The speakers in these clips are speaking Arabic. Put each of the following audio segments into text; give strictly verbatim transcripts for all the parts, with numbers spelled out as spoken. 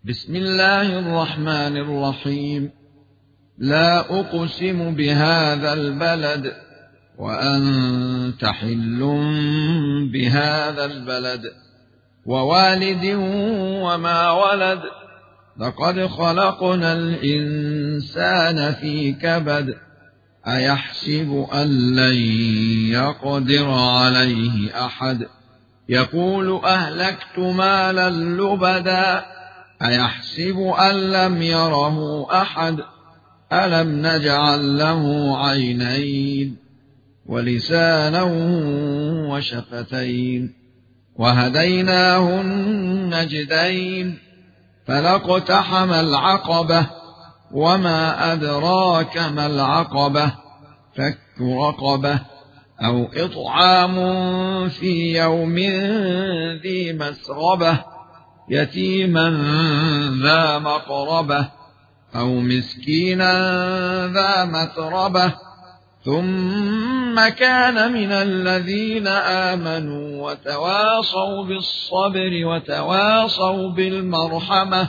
بسم الله الرحمن الرحيم. لا أقسم بهذا البلد وأنت حل بهذا البلد ووالد وما ولد لقد خلقنا الإنسان في كبد أيحسب أن لن يقدر عليه أحد يقول أهلكت مالا لبدا أيحسب أن لم يره أحد ألم نجعل له عينين ولسانا وشفتين وهديناه النجدين فلاقتحم العقبة وما أدراك ما العقبة فك رقبة أو إطعام في يوم ذي مسغبة يتيما ذا مقربة أو مسكينا ذا متربة ثم كان من الذين آمنوا وتواصوا بالصبر وتواصوا بالمرحمة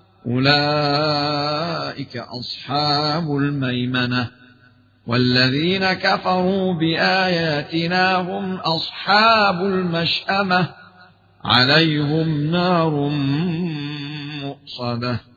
أولئك أصحاب الميمنة والذين كفروا بآياتنا هم أصحاب المشأمة عليهم نار مؤصدة.